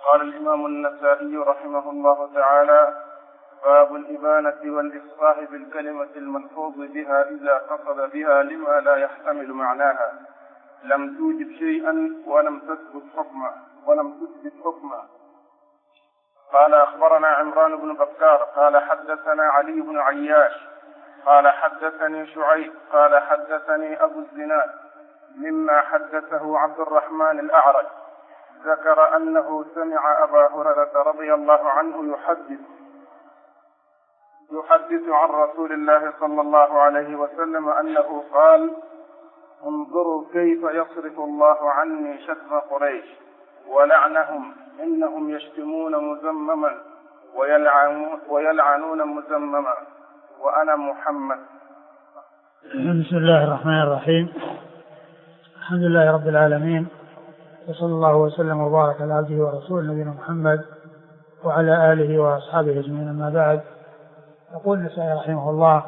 قال الإمام النسائي رحمه الله تعالى: باب الإبانة والإفصاح بالكلمة الملفوظ بها إذا قصد بها لما لا يحتمل معناها، لم توجب شيئا ولم تثبت حكما. قال: أخبرنا عمران بن بكار قال حدثنا علي بن عياش قال حدثني شعيب قال حدثني أبو الزناد مما حدثه عبد الرحمن الأعرج، ذكر أنه سمع أبا هريرة رضي الله عنه يحدث عن رسول الله صلى الله عليه وسلم أنه قال: انظروا كيف يصرف الله عني شتم قريش ولعنهم، إنهم يشتمون مذمما ويلعنون مذمما وأنا محمد. بسم الله الرحمن الرحيم. الحمد لله رب العالمين، وصلى الله وسلم وبارك على عبده ورسوله نبينا محمد وعلى آله وأصحابه أجمعين، أما بعد. يقول النسائي رحمه الله: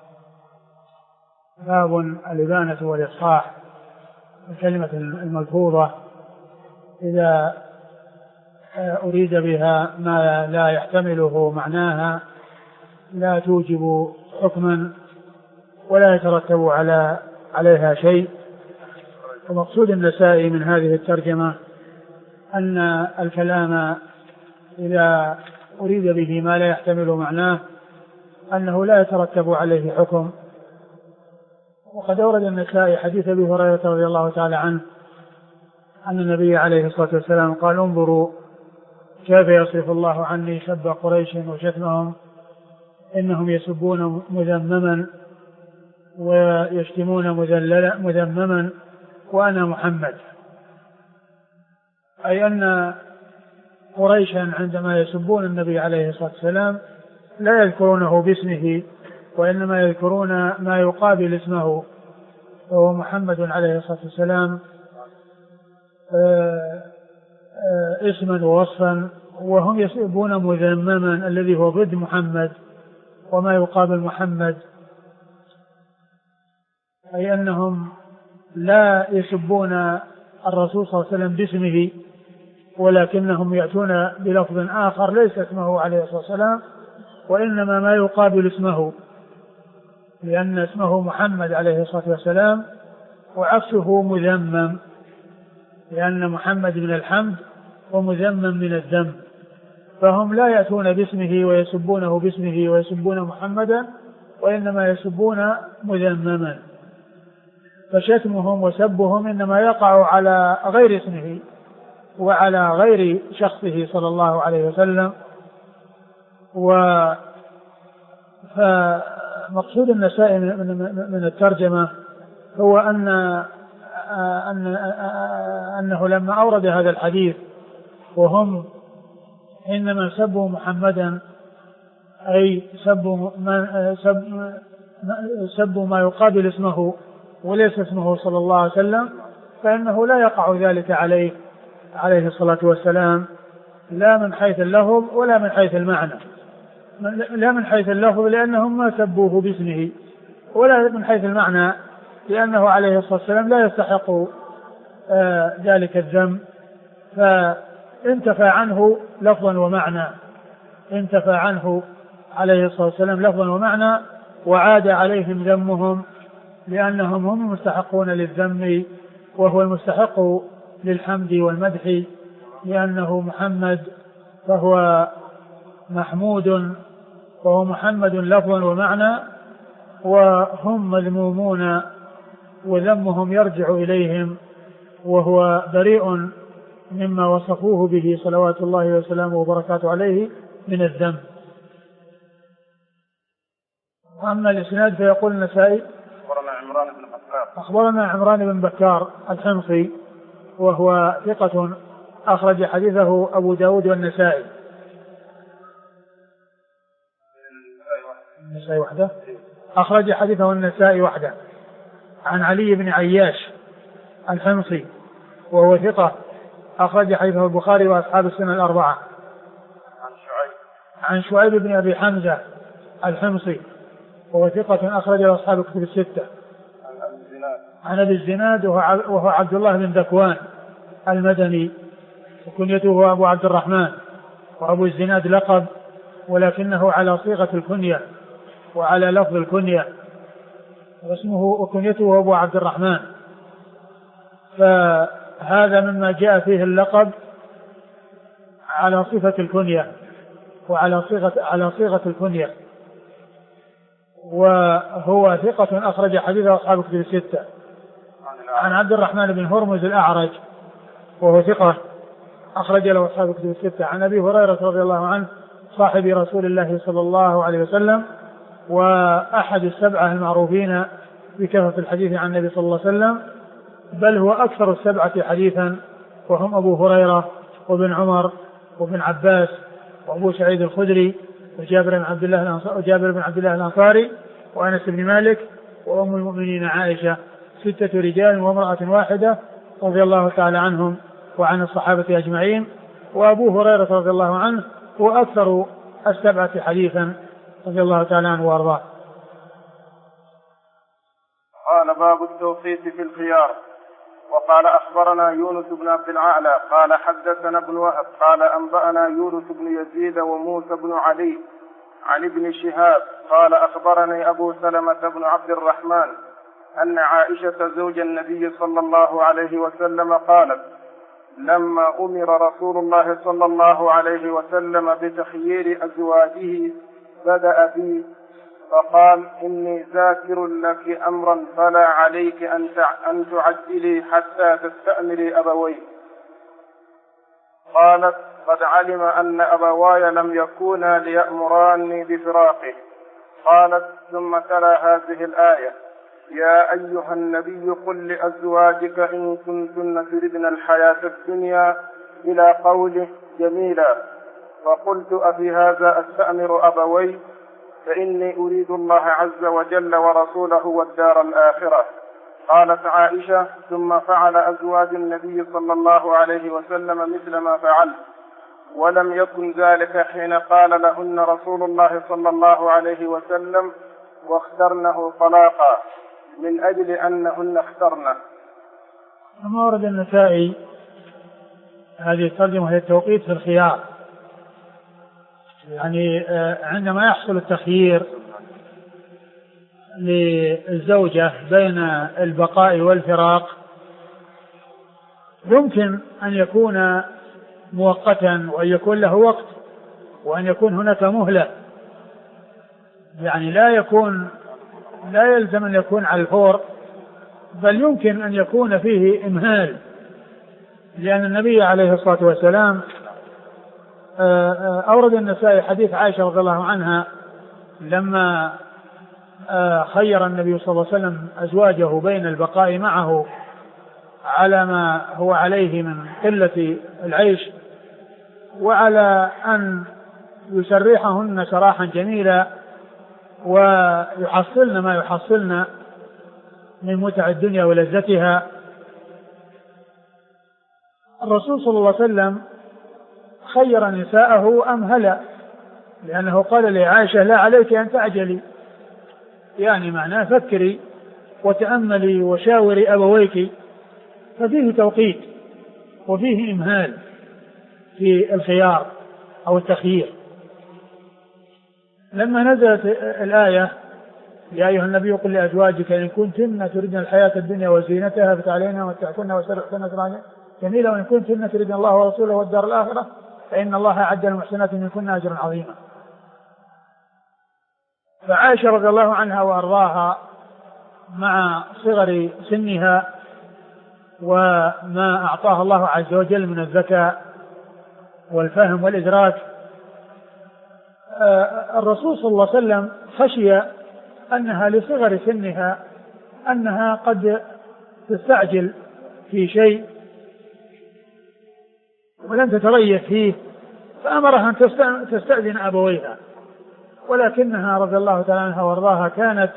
باب الإبانة والإفصاح الكلمة الملفوظة إذا أريد بها ما لا يحتمله معناها، لا توجب حكما ولا يترتب عليها شيء. ومقصود النسائي من هذه الترجمة أن الكلام إذا أريد به ما لا يحتمل معناه أنه لا يترتب عليه حكم. وقد أورد النسائي حديث أبي هريرة رضي الله تعالى عنه أن النبي عليه الصلاة والسلام قال: انظروا كيف يصرف الله عني سب قريش وشتمهم، إنهم يسبون مذمما ويشتمون مذمما وأنا محمد. أي أن قريشا عندما يسبون النبي عليه الصلاة والسلام لا يذكرونه باسمه، وإنما يذكرون ما يقابل اسمه، وهو محمد عليه الصلاة والسلام اسما ووصفا، وهم يسبون مذمما الذي هو ضد محمد وما يقابل محمد. أي أنهم لا يسبون الرسول صلى الله عليه وسلم باسمه، ولكنهم يأتون بلفظ آخر ليس اسمه عليه الصلاة والسلام، وإنما ما يقابل اسمه، لأن اسمه محمد عليه الصلاة والسلام وعكسه مذمم، لأن محمد من الحمد ومذمم من الذم، فهم لا يأتون باسمه ويسبونه باسمه ويسبون محمدا، وإنما يسبون مذمما. فشتمهم وسبهم إنما يقع على غير اسمه وعلى غير شخصه صلى الله عليه وسلم. فمقصود النسائي من الترجمة هو أنه لما أورد هذا الحديث وهم إنما سبوا محمدا أي سبوا ما يقابل اسمه وليس اسمه صلى الله عليه وسلم، فإنه لا يقع ذلك عليه الصلاة والسلام، لا من حيث اللفظ ولا من حيث المعنى. لا من حيث اللفظ لأنهم ما سبوه باسمه، ولا من حيث المعنى لأنه عليه الصلاة والسلام لا يستحق ذلك الذم، فانتفى عنه لفظا ومعنى، انتفى عنه عليه الصلاة والسلام لفظا ومعنى، وعاد عليهم ذمهم لأنهم هم المستحقون للذم، وهو المستحق للحمد والمدح، لأنه محمد فهو محمود، وهو محمد لفظا ومعنى، وهم مذمومون وذمهم يرجع إليهم، وهو بريء مما وصفوه به صلوات الله وسلامه وبركاته عليه من الذم. أما الإسناد فيقول النسائي: أخبرنا عمران بن بكار الحمصي، وهو ثقة أخرج حديثه أبو داود والنسائي. النسائي وحده أخرج حديثه النسائي وحده. عن علي بن عياش الحمصي، وهو ثقة أخرج حديثه البخاري وأصحاب السنة الأربعة. عن شعيب بن أبي حمزة الحمصي، وهو ثقة أخرج أصحاب الكتب الستة. عن أبي الزناد وهو عبد الله بن ذكوان المدني، وكنيته أبو عبد الرحمن، وأبو الزناد لقب ولكنه على صيغة الكنية وعلى لفظ الكنية، واسمه وكنيته أبو عبد الرحمن. فهذا مما جاء فيه اللقب على صفة الكنية وعلى صيغة الكنية. وهو ثقة أخرج حديث أصحاب كتب الستة. عن عبد الرحمن بن هرمز الأعرج وهو ثقة أخرج له أصحاب كتب الستة. عن أبي هريرة رضي الله عنه صاحب رسول الله صلى الله عليه وسلم وأحد السبعة المعروفين بكثرة الحديث عن النبي صلى الله عليه وسلم، بل هو أكثر السبعة حديثا، وهم أبو هريرة وابن عمر وابن عباس وأبو سعيد الخدري وجابر بن عبد الله الأنصاري وأنس بن مالك وأم المؤمنين عائشة، 6 رجال وامرأة واحدة رضي الله تعالى عنهم وعن الصحابة أجمعين. وأبو هريرة رضي الله عنه هو أكثر السبعة حديثا رضي الله تعالى عنه وأرضاه. قال باب التوقيت في الخيار. وقال أخبرنا يونس بن عبد الأعلى قال حدثنا ابن وهب قال أنبأنا يونس بن يزيد وموسى بن علي عن ابن شهاب قال أخبرني أبو سلمة بن عبد الرحمن أن عائشة زوج النبي صلى الله عليه وسلم قالت: لما أمر رسول الله صلى الله عليه وسلم بتخيير أزواجه بدأ بي فقال: إني ذاكر لك أمرا فلا عليك أن تعجلي حتى تستأمري أبوي. قالت: قد علم أن أبواي لم يكونا ليأمراني بفراقه. قالت: ثم تلا هذه الآية: يا أيها النبي قل لأزواجك إن كنتن تردن الحياة الدنيا إلى قوله جميلا. فقلت: أفي هذا أستأمر أبوي؟ فإني أريد الله عز وجل ورسوله والدار الآخرة. قالت عائشة: ثم فعل أزواج النبي صلى الله عليه وسلم مثل ما فعل، ولم يكن ذلك حين قال لهن رسول الله صلى الله عليه وسلم: واخترنه طلاقا، من أجل أنهن اخترنه. ثم ورد النسائي هذه الترجمة هي التوقيت في الخيار، يعني عندما يحصل التخيير للزوجة بين البقاء والفراق يمكن أن يكون مؤقتا وأن يكون له وقت وأن يكون هناك مهلة، يعني لا يلزم أن يكون على الفور، بل يمكن أن يكون فيه إمهال، لأن النبي عليه الصلاة والسلام أورد النسائي حديث عائشة رضي الله عنها لما خير النبي صلى الله عليه وسلم أزواجه بين البقاء معه على ما هو عليه من قلة العيش وعلى أن يسرحهن سراحا جميلا ويحصلن ما يحصلن من متع الدنيا ولذتها. الرسول صلى الله عليه وسلم خير نساءه أمهلا، لأنه قال لعائشة: لا عليك أن تعجلي، يعني معناه فكري وتأملي وشاوري أبويك. ففيه توقيت وفيه إمهال في الخيار أو التخيير. لما نزلت الآية: يا أيها النبي قل لأزواجك إن كنتن تردن الحياة الدنيا وزينتها فتعالينا ومتعكن وسرحكن سراحا جميلا وإن كنتن تردن الله ورسوله والدار الآخرة فإن الله أعد للمحسنات منكن أجرا عظيما. فعائشة رضي الله عنها وأرضاها مع صغر سنها وما أعطاها الله عز وجل من الذكاء والفهم والإدراك، الرسول صلى الله عليه وسلم خشي أنها لصغر سنها أنها قد تستعجل في شيء ولن تتريث فيه، فأمرها أن تستأذن أبويها، ولكنها رضي الله تعالى عنها وارضاها كانت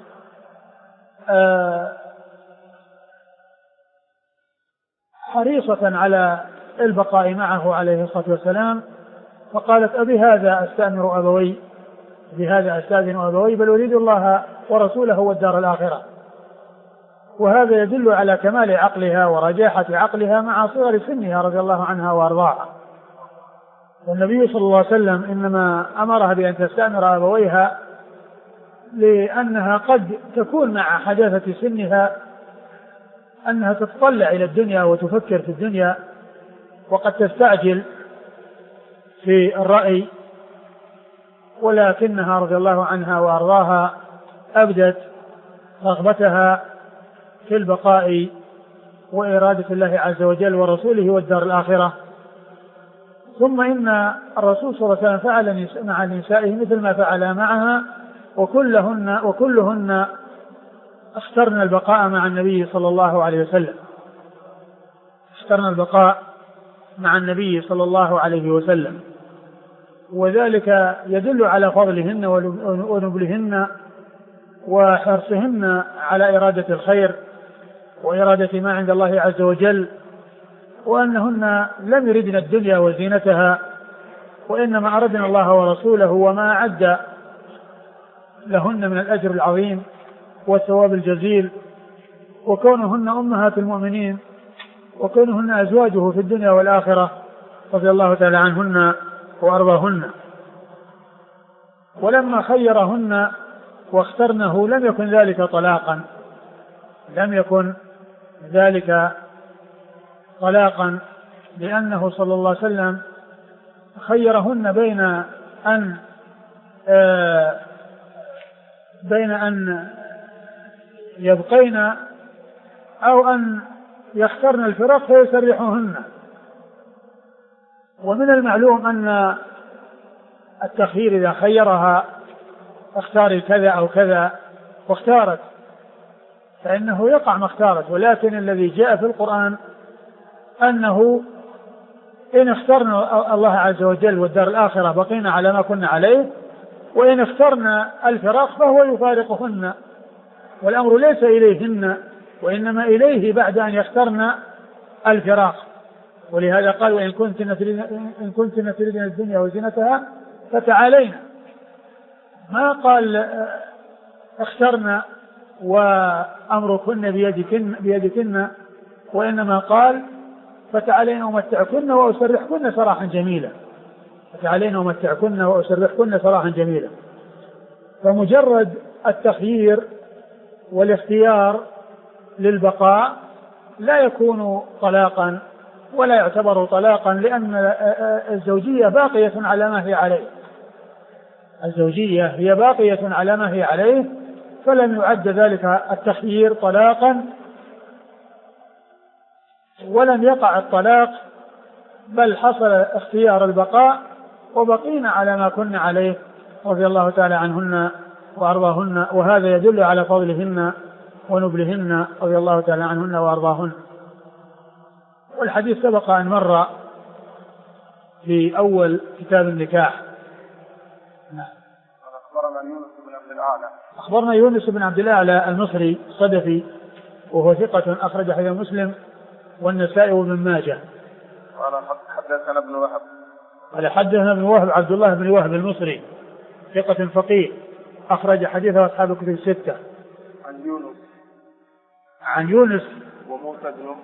حريصة على البقاء معه عليه الصلاة والسلام، فقالت: أبي هذا أستأمر أبوي، بهذا أستأذن أبوي، بل أريد الله ورسوله والدار الآخرة. وهذا يدل على كمال عقلها ورجاحة عقلها مع صغر سنها رضي الله عنها وأرضاها. والنبي صلى الله عليه وسلم إنما أمرها بأن تستأمر أبويها لأنها قد تكون مع حداثة سنها أنها تتطلع إلى الدنيا وتفكر في الدنيا، وقد تستعجل في الرأي، ولكنها رضي الله عنها وأرضاها أبدت رغبتها في البقاء وإرادة الله عز وجل ورسوله والدار الآخرة. ثم إن الرسول صلى الله عليه وسلم فعل مع نسائه مثل ما فعل معها، وكلهن اخترن البقاء مع النبي صلى الله عليه وسلم، اخترن البقاء مع النبي صلى الله عليه وسلم، وذلك يدل على فضلهن ونبلهن وحرصهن على إرادة الخير وإرادة ما عند الله عز وجل، وأنهن لم يردن الدنيا وزينتها، وإنما أردنا الله ورسوله وما أعد لهن من الأجر العظيم والثواب الجزيل، وكونهن أمهات المؤمنين وكونهن أزواجه في الدنيا والآخرة رضي الله تعالى عنهن وأرضاهن. ولما خيرهن واخترنه لم يكن ذلك طلاقا، لم يكن ذلك طلاقا، لأنه صلى الله عليه وسلم خيرهن بين أن يبقين أو أن يخترن الفراق فيسرحوهن. ومن المعلوم أن التخيير إذا خيرها اختاري كذا أو كذا واختارت فإنه يقع ما اختارت، ولكن الذي جاء في القرآن أنه إن اخترنا الله عز وجل والدار الآخرة بقينا على ما كنا عليه، وإن اخترنا الفراق فهو يفارقهن، والأمر ليس إليهن وإنما إليه بعد أن يخترن الفراق. ولهذا قال وإن كنتن تريدن الدنيا وزينتها فتعالينا، ما قال اخترنا وأمركن بيدكن، وإنما قال فتعالينا ومتعكن وأسرحكن سراحا جميلا، فتعالينا ومتعكن وأسرحكن سراحا جميلا. فمجرد التخيير والاختيار للبقاء لا يكون طلاقا ولا يعتبر طلاقا، لأن الزوجية باقية على ما هي عليه، الزوجية هي باقية على ما هي عليه، فلم يعد ذلك التخيير طلاقا ولم يقع الطلاق، بل حصل اختيار البقاء وبقينا على ما كنا عليه رضي الله تعالى عنهن وأرضاهن. وهذا يدل على فضلهن ونبلهن رضي الله تعالى عنهن وأرضاهن. والحديث سبق أن مر في أول كتاب النكاح. أخبرنا يونس بن عبد الأعلى المصري الصدفي، وهو ثقة أخرج حديث مسلم والنسائي وابن ماجه. قال حدثنا ابن وهب. قال حدثنا ابن وهب عبد الله بن وهب المصري ثقة فقيه أخرج حديثه أصحاب الكتب الستة. عن يونس وموسى بن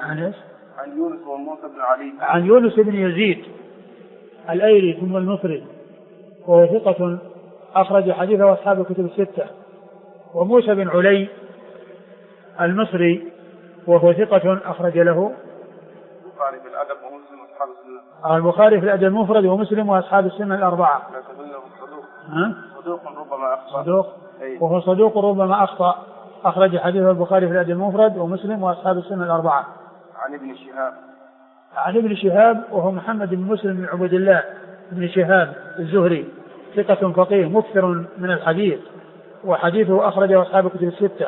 علي. عن يونس بن يزيد الأيلي ثم المصري وهو ثقة أخرج حديثه أصحاب الكتب الستة. وموسى بن علي المصري وهو ثقة أخرج له البخاري في الأدب ومسلم وأصحاب السنة. البخاري في الأدب المفرد ومسلم وأصحاب السنة الأربعة. صدوق ربما أخطأ. صدوق وهو صدوق ربما أخطأ، أخرج حديث البخاري في الأدب المفرد ومسلم وأصحاب السنة الأربعة. عن ابن شهاب وهو محمد بن مسلم بن عبد الله بن شهاب الزهري ثقة فقيه مكثر من الحديث، وحديثه أخرجه أصحاب الكتب الستة.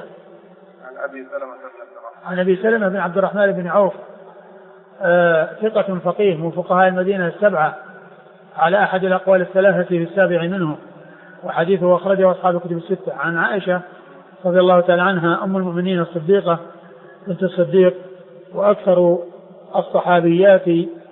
عن أبي سلمة بن عبد الرحمن بن عوف ثقة فقيه من فقهاء المدينة السبعة على أحد الأقوال الثلاثة في السابع منه، وحديثه أخرجه أصحاب الكتب الستة. عن عائشة رضي الله تعالى عنها أم المؤمنين الصديقة بنت الصديق وأكثر الصحابيات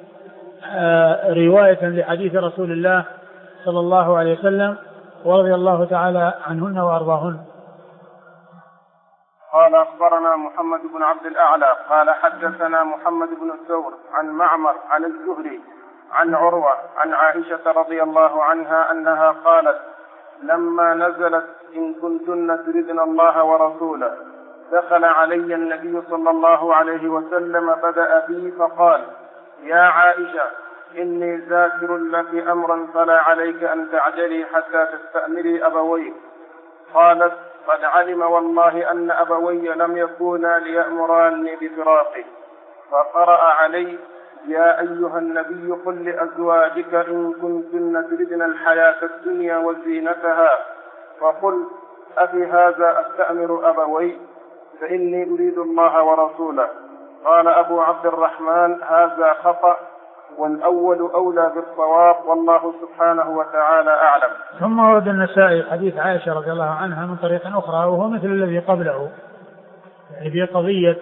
رواية لحديث رسول الله صلى الله عليه وسلم ورضي الله تعالى عنهن وأرضاهن. قال أخبرنا محمد بن عبد الأعلى قال حدثنا محمد بن الثور عن معمر عن الزهري عن عروة عن عائشة رضي الله عنها أنها قالت لما نزلت إن كنتن تردن الله ورسوله دخل علي النبي صلى الله عليه وسلم بدأ بي فقال يا عائشة إني ذاكر لك أمرا فلا عليك أن تعجلي حتى تستأمري أبويك. قالت قد علم والله أن أبوي لم يكونا ليأمراني بفراقه. فقرأ علي يا أيها النبي قل لأزواجك إن كنتن تردن الحياة الدنيا وزينتها فقل أفي هذا أستأمر أبوي فإني أريد الله ورسوله. قال أبو عبد الرحمن هذا خطأ والأول أولى بالصواب والله سبحانه وتعالى أعلم. ثم ورد النسائي حديث عائشة رضي الله عنها من طريق أخرى وهو مثل الذي قبله، يعني في قضية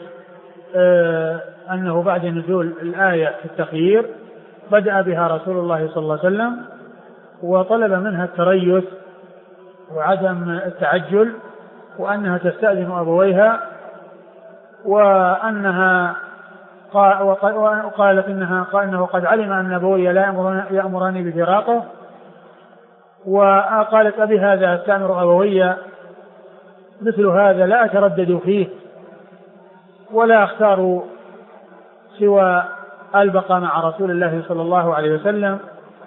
أنه بعد نزول الآية في التخيير بدأ بها رسول الله صلى الله عليه وسلم وطلب منها التريث وعدم التعجل وأنها تستأذن أبويها وأنها وقالت إنه قد علم أن أبوي لا يأمرني بفراقه، وقالت أبي هذا أستأمر أبوي مثل هذا لا أتردد فيه ولا أختار سوى البقاء مع رسول الله صلى الله عليه وسلم.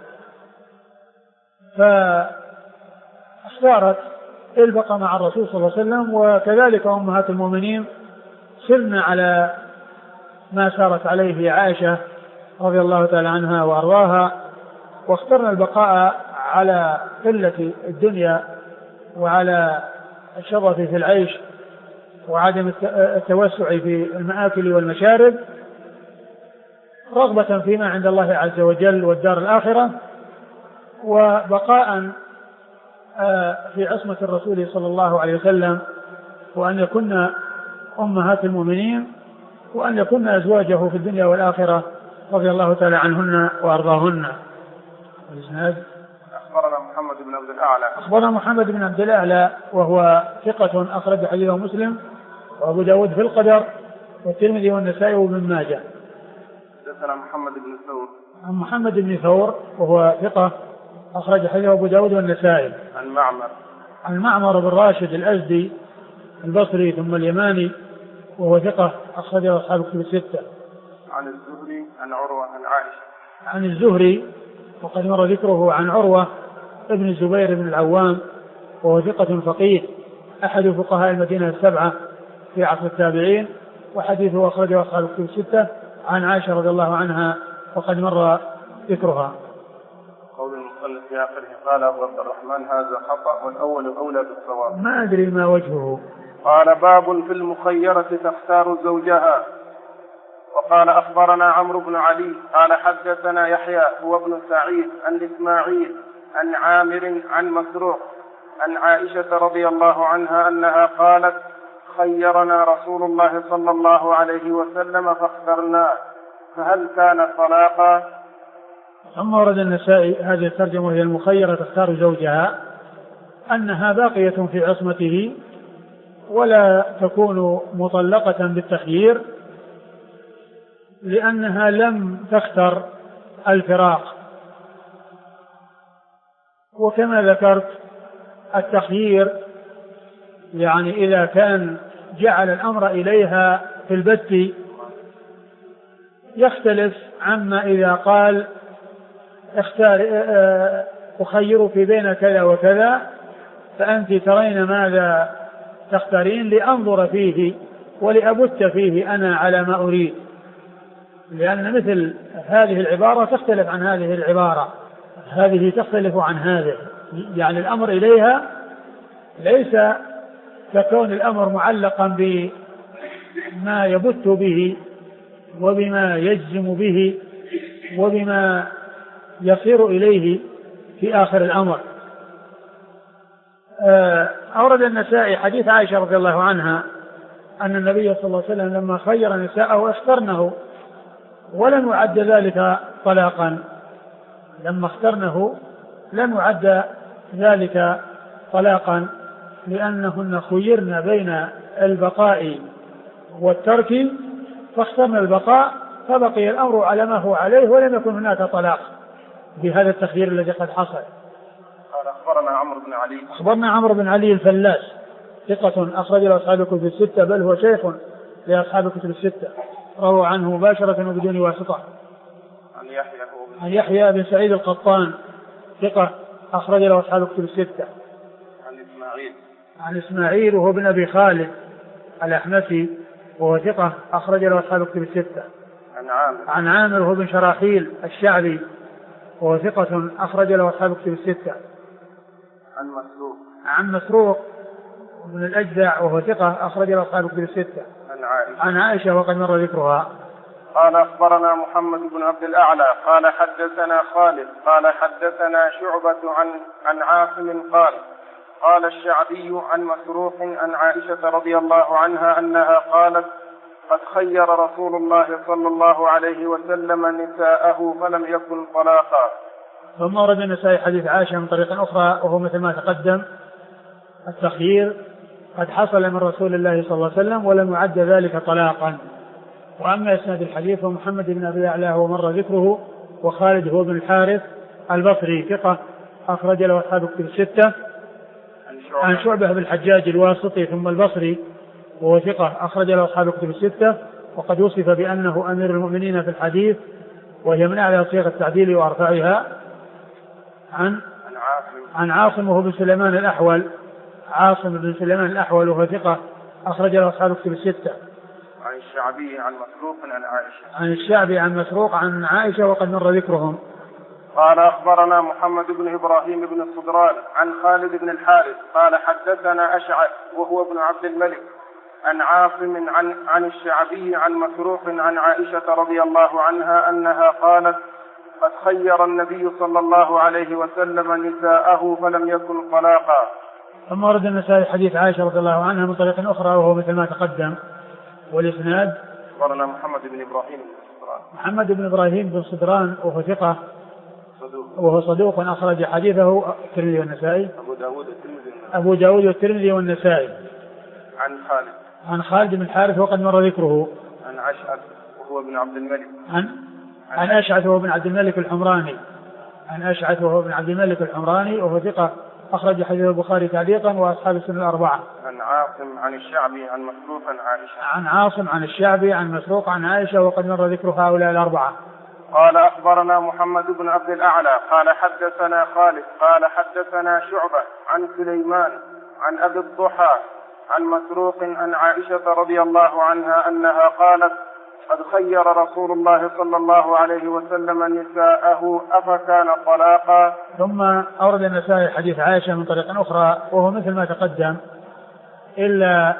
فاختارت البقاء مع الرسول صلى الله عليه وسلم، وكذلك أمهات المؤمنين سرن على ما سارت عليه عائشة رضي الله تعالى عنها وأرضاها، واخترنا البقاء على قلة الدنيا وعلى الشظف في العيش وعدم التوسع في المآكل والمشارب رغبة فيما عند الله عز وجل والدار الآخرة، وبقاء في عصمة الرسول صلى الله عليه وسلم، وأن يكون أمهات المؤمنين وأن يكون أزواجه في الدنيا والآخرة رضي الله تعالى عنهن وأرضاهن. أخبرنا محمد بن عبد الأعلى. أخبرنا محمد بن عبد الأعلى وهو ثقة أخرج حديثه مسلم وأبو داود في القدر والترمذي والنسائي وابن ماجه. حدثنا محمد بن ثور. عن محمد بن ثور وهو ثقة أخرج حديثه أبو داود والنسائي. عن معمر بن راشد الأزدي البصري ثم اليماني وهو ثقة أخرجه أصحاب الكتب الستة. عن الزهري عن عروة عن عائشة. عن الزهري وقد مر ذكره عن عروة ابن الزبير بن العوام وهو ثقة فقيه أحد فقهاء المدينة السبعة في عصر التابعين، وحديثه أخرجه أصحاب الكتب الستة. عن عائشة رضي الله عنها وقد مر ذكرها. قول المصنف في آخره قال أبو عبد الرحمن هذا خطأ والأول أولى بالصواب. ما أدري ما وجهه. قال باب في المخيرة تختار زوجها. وقال أخبرنا عمرو بن علي قال حدثنا يحيى هو ابن سعيد عن إسماعيل عن عامر عن مسروق عن عائشة رضي الله عنها أنها قالت خيرنا رسول الله صلى الله عليه وسلم فاخترناه فهل كان طلاقا. ثم ورد النسائي هذه الترجمة وهي المخيرة تختار زوجها أنها باقية في عصمته ولا تكون مطلقة بالتخيير لأنها لم تختر الفراق. وكما ذكرت التخيير يعني إذا كان جعل الأمر إليها في البت يختلف عما إذا قال أخيرك بين كذا وكذا فأنت ترين ماذا تختارين لأنظر فيه ولأبت فيه أنا على ما أريد، لأن مثل هذه العبارة تختلف عن هذه العبارة، هذه تختلف عن هذه، يعني الأمر إليها ليس ككون الأمر معلقا بما يبت به وبما يجزم به وبما يصير إليه في آخر الأمر. أورد النسائي حديث عائشة رضي الله عنها أن النبي صلى الله عليه وسلم لما خير نساءه اخترنه ولم يعد ذلك طلاقا، لما اخترنه لم يعد ذلك طلاقا لأنهن خيرن بين البقاء والترك فاخترنا البقاء، فبقي الأمر على ما هو عليه ولم يكن هناك طلاق بهذا التخيير الذي قد حصل. قال أخبرنا عمرو بن علي. أخبرنا عمرو بن علي الفلاس ثقة أخرج له أصحاب الكتب الستة، بل هو شيخ لأصحاب الكتب الستة، روى عنه مباشرة وبدون واسطة. عن يحيى بن سعيد القطان ثقة أخرج له أصحاب الكتب الستة. عن إسماعيل وهو بن أبي خالد الأحنفي وهو ثقة أخرج له أصحاب الكتب الستة. عن عامر وهو بن شراحيل الشعبي وهو ثقة أخرج له أصحاب الكتب الستة. عن مسروق من الأجدع وهو ثقة أخرج له أصحاب الكتب الستة. عن عائشة وقد مر ذكرها. قال أخبرنا محمد بن عبد الأعلى قال حدثنا خالد قال حدثنا شعبة عن عاصم قال الشعبي عن مسروق عن عائشة رضي الله عنها أنها قالت قد خير رسول الله صلى الله عليه وسلم نساءه فلم يكن طلاقا. ثم ورد النسائي حديث عائشة من طريق أخرى وهو مثل ما تقدم، التخيير قد حصل من رسول الله صلى الله عليه وسلم ولم يعد ذلك طلاقا. وأما إسناد الحديث ومحمد بن أبي أعلى ومر ذكره، وخالد هو بن الحارث البصري ثقة أخرج له أصحاب الكتب الستة. عن شعبة بن الحجاج الواسطي ثم البصري وهو ثقة أخرج له أصحاب الكتب الستة، وقد وصف بأنه أمير المؤمنين في الحديث، وهي من أعلى صيغ التعديل وأرفعها. عن عاصم وهو بن سليمان الأحول، عاصم بن سليمان الأحول وهو ثقة أخرج له أصحاب الكتب الستة. عن الشعبي عن مسروق عن عائشة. عن الشعبي عن مسروق عن عائشة وقد مر ذكرهم. قال أخبرنا محمد بن إبراهيم بن الصدران عن خالد بن الحارث قال حدثنا أشعث وهو ابن عبد الملك عن عاصم عن الشعبي عن مسروق عن عائشة رضي الله عنها أنها قالت قد خير النبي صلى الله عليه وسلم نساءه فلم يكن طلاقا. ثم ورد النسائي حديث عائشة رضي الله عنها من طريق أخرى وهو مثل ما تقدم، والإسناد أخبرنا محمد بن إبراهيم بن صدران. محمد بن إبراهيم بن صدران وهو ثقة وهو صدوق أخرج حديثه الترمذي والنسائي. أبو داود والترمذي والنسائي. عن خالد بن الحارث وقد مر ذكره. عن أشعث وهو ابن عبد الملك. عن أشعث وهو ابن عبد الملك الحمراني. عن أشعث وهو ابن عبد الملك الحمراني وهو ثقة أخرج حديث البخاري تعليقا وأصحاب السنن الأربعة. عن عاصم عن الشعبي عن مسروق عن عائشة. عن عاصم عن الشعبي عن مسروق عن عائشة وقد مر ذكر هؤلاء الأربعة. قال أخبرنا محمد بن عبد الأعلى قال حدثنا خالد قال حدثنا شعبة عن سليمان عن أبي الضحى عن مسروق عن عائشة رضي الله عنها أنها قالت قد خير رسول الله صلى الله عليه وسلم نساءه أفكان طلاقا. ثم أورد النسائي حديث عائشة من طريق أخرى وهو مثل ما تقدم، إلا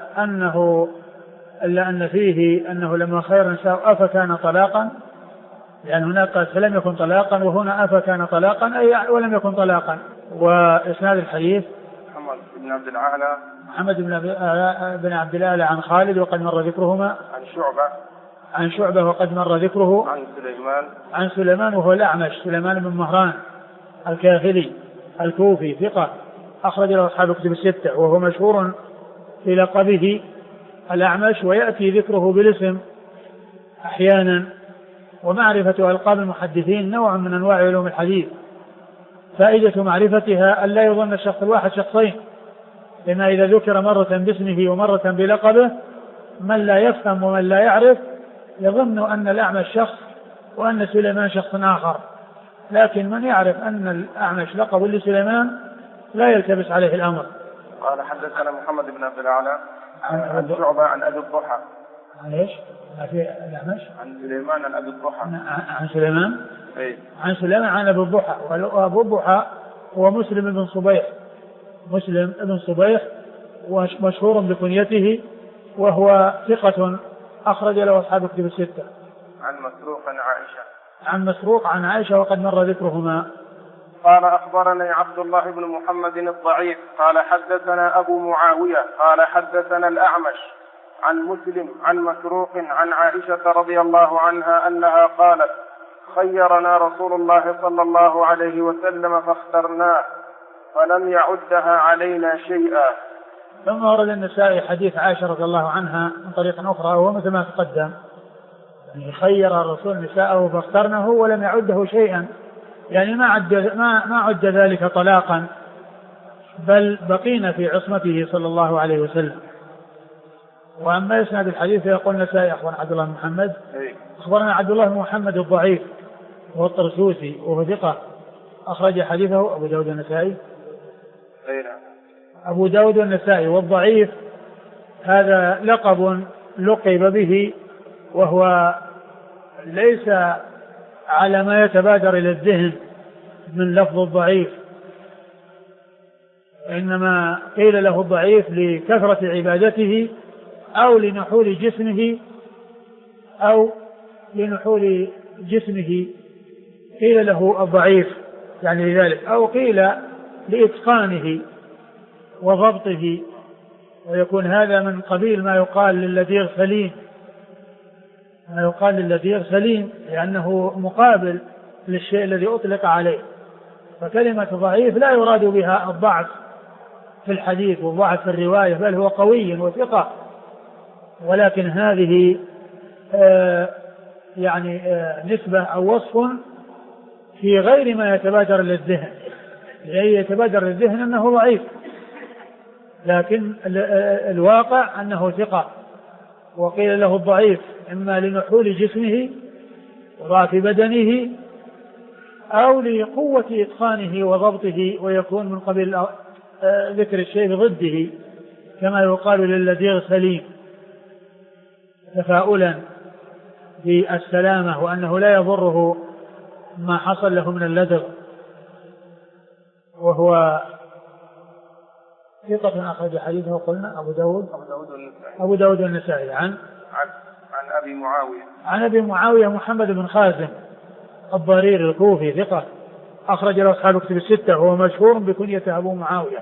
أن فيه أنه لما خير نساء أفكان طلاقا، لأن هناك قال فلم يكن طلاقا وهنا أفكان طلاقا أي ولم يكن طلاقا. وإسناد الحديث محمد بن عبد الأعلى محمد بن عبد الأعلى عن خالد وقد مر ذكرهما. عن شعبة وقد مر ذكره. عن سليمان وهو الأعمش سليمان بن مهران الكاهلي الكوفي ثقة أخرج له أصحاب الكتب الستة، وهو مشهور في لقبه الأعمش، ويأتي ذكره بالاسم أحيانا. ومعرفة ألقاب المحدثين نوع من أنواع علوم الحديث، فائدة معرفتها أن لا يظن الشخص الواحد شخصين، لأن إذا ذكر مرة باسمه ومرة بلقبه من لا يفهم ومن لا يعرف يظن أن الأعمش شخص وأن سليمان شخص آخر، لكن من يعرف أن الأعمش لقب لسليمان لا يلتبس عليه الأمر. قال حدثنا محمد بن عبد الأعلى عن شعبة عن أبي الضحى. عن إيش؟ في الأعمش؟ عن سليمان عن أبي الضحى. عن سليمان؟ أي. عن سليمان عن أبي الضحى، وأبو الضحى هو مسلم بن صبيح، مسلم بن صبيح ومشهور بكنيته، وهو ثقة أخرج له أصحاب الكتب الستة. عن مسروق عن عائشة. عن مسروق عن عائشة وقد مر ذكرهما. قال أخبرني عبد الله بن محمد الضعيف قال حدثنا أبو معاوية قال حدثنا الأعمش عن مسلم عن مسروق عن عائشة رضي الله عنها أنها قالت خيرنا رسول الله صلى الله عليه وسلم فاخترناه فلم يعدها علينا شيئا. ثم ورد النسائي حديث عائشة رضي الله عنها من طريق أخرى وهو مثل ما تقدم، يعني خير الرسول نساءه فاخترنه ولم يعده شيئا، يعني ما عد ذلك طلاقا، بل بقينا في عصمته صلى الله عليه وسلم. وأما إسناد الحديث يقول النسائي أخبرنا عبد الله بن محمد، أخبرنا عبد الله بن محمد الضعيف وهو الطرسوسي وهو ثقة، أخرج حديثه أبو داود النسائي. أبو داود النسائي. والضعيف هذا لقب لقب به، وهو ليس على ما يتبادر إلى الذهن من لفظ الضعيف، إنما قيل له الضعيف لكثرة عبادته أو لنحول جسمه قيل له الضعيف يعني لذلك، أو قيل لإتقانه وضبطه، ويكون هذا من قبيل ما يقال للذيغ سليم، لأنه مقابل للشيء الذي أطلق عليه. فكلمة ضعيف لا يراد بها الضعف في الحديث والضعف في الرواية، بل هو قوي وثقة، ولكن هذه نسبة أو وصف في غير ما يتبادر للذهن، يعني يتبادر للذهن أنه ضعيف، لكن الواقع أنه ثقة. وقيل له الضعيف إما لنحول جسمه وضعف بدنه أو لقوة إتقانه وضبطه، ويكون من قبيل ذكر الشيء ضده، كما يقال للذيغ سليم تفاؤلا بالسلامة وأنه لا يضره ما حصل له من اللدغ. وهو ثقة أخرج حديثه قلنا أبو داود النسائي عن أبي معاوية محمد بن خازم الضرير الكوفي ثقة، أخرج له أصحاب الكتب الستة، وهو مشهور بكنية أبو معاوية.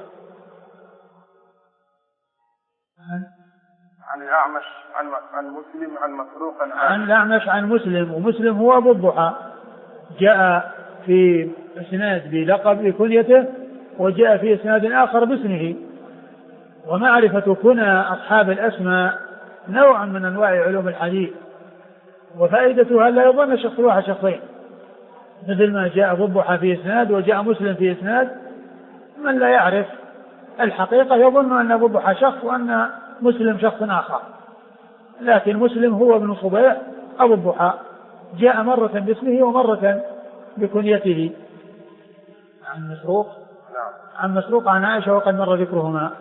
عن الأعمش عن مسلم عن مسروق عن الأعمش عن مسلم، ومسلم هو أبو الضحى، جاء في إسناد بلقب لكنيته، وجاء في إسناد آخر باسمه. ومعرفة كنى أصحاب الأسماء نوع من أنواع علوم الحديث، وفائدتها لا يظن شخص واحد شخصين، مثل ما جاء أبو الضحى في إسناد وجاء مسلم في إسناد، من لا يعرف الحقيقة يظن أن أبو الضحى شخص وأن مسلم شخص آخر، لكن مسلم هو ابن صبيح أبو الضحى، جاء مرة باسمه ومرة بكنيته. عن مسروق عن عائشة وقد مر ذكرهما.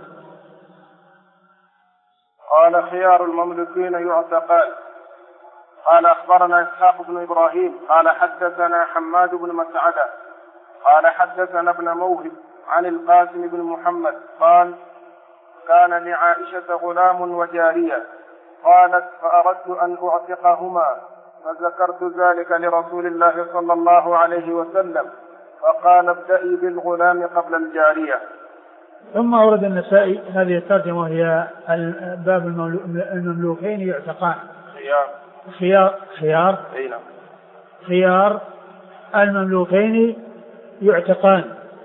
قال خيار المملوكين يعتقان. قال أخبرنا إسحاق بن إبراهيم قال حدثنا حماد بن مسعدة قال حدثنا ابن موهب عن القاسم بن محمد قال كان لعائشة غلام وجارية، قالت فأردت أن أعتقهما، فذكرت ذلك لرسول الله صلى الله عليه وسلم، فقال ابدئي بالغلام قبل الجارية. ثم أورد النسائي هذه الترجمة، وهي باب المملوكين يعتقان. خيار المملوكين يعتقان.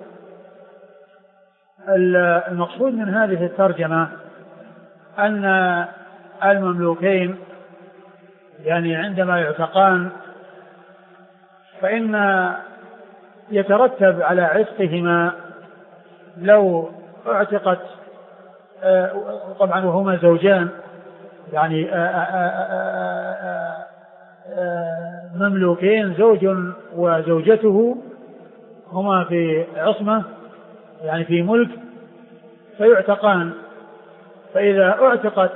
المقصود من هذه الترجمة أن المملوكين يعني عندما يعتقان فإن يترتب على عتقهما لو اعتقت، طبعا وهما زوجان، يعني مملوكين زوج وزوجته هما في عصمة يعني في ملك فيعتقان. فإذا اعتقت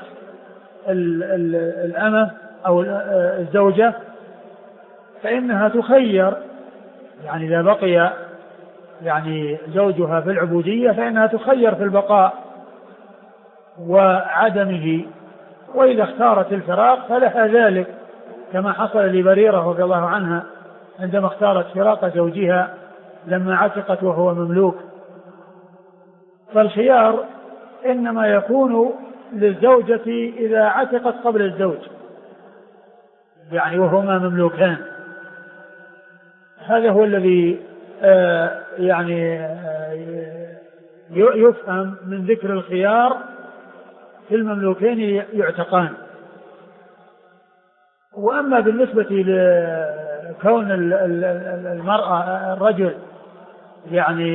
الأمة أو الزوجة فإنها تخير، يعني إذا بقي يعني زوجها في العبودية فإنها تخير في البقاء وعدمه، وإذا اختارت الفراق فلها ذلك، كما حصل لبريرة رضي الله عنها عندما اختارت فراق زوجها لما عتقت وهو مملوك. فالخيار إنما يكون للزوجة إذا عتقت قبل الزوج، يعني وهما مملوكان. هذا هو الذي يعني يفهم من ذكر الخيار في المملوكين يعتقان. وأما بالنسبة لكون المرأة الرجل يعني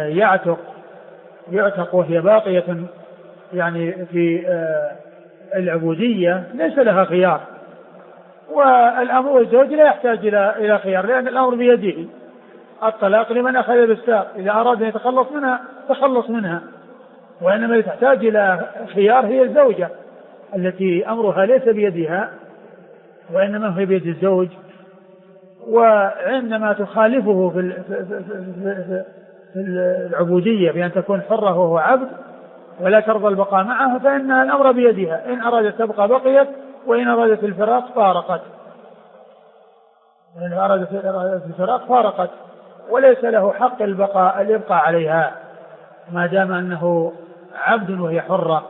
يعتق وهي باقية يعني في العبودية ليس لها خيار، والأمر الزوج لا يحتاج إلى خيار، لأن الأمر بيده. الطلاق لمن أخذ بالساق، إذا أراد أن يتخلص منها تخلص منها، وإنما تحتاج إلى خيار هي الزوجة التي أمرها ليس بيدها وإنما هي بيد الزوج. وعندما تخالفه في العبودية بأن تكون حرة وهو عبد ولا ترضى البقاء معه، فإن الأمر بيدها، إن أرادت تبقى بقيت، وإن أرادت الفراق فارقت، وإن أرادت الفراق فارقت، وليس له حق البقاء عليها ما دام أنه عبد وهي حرة.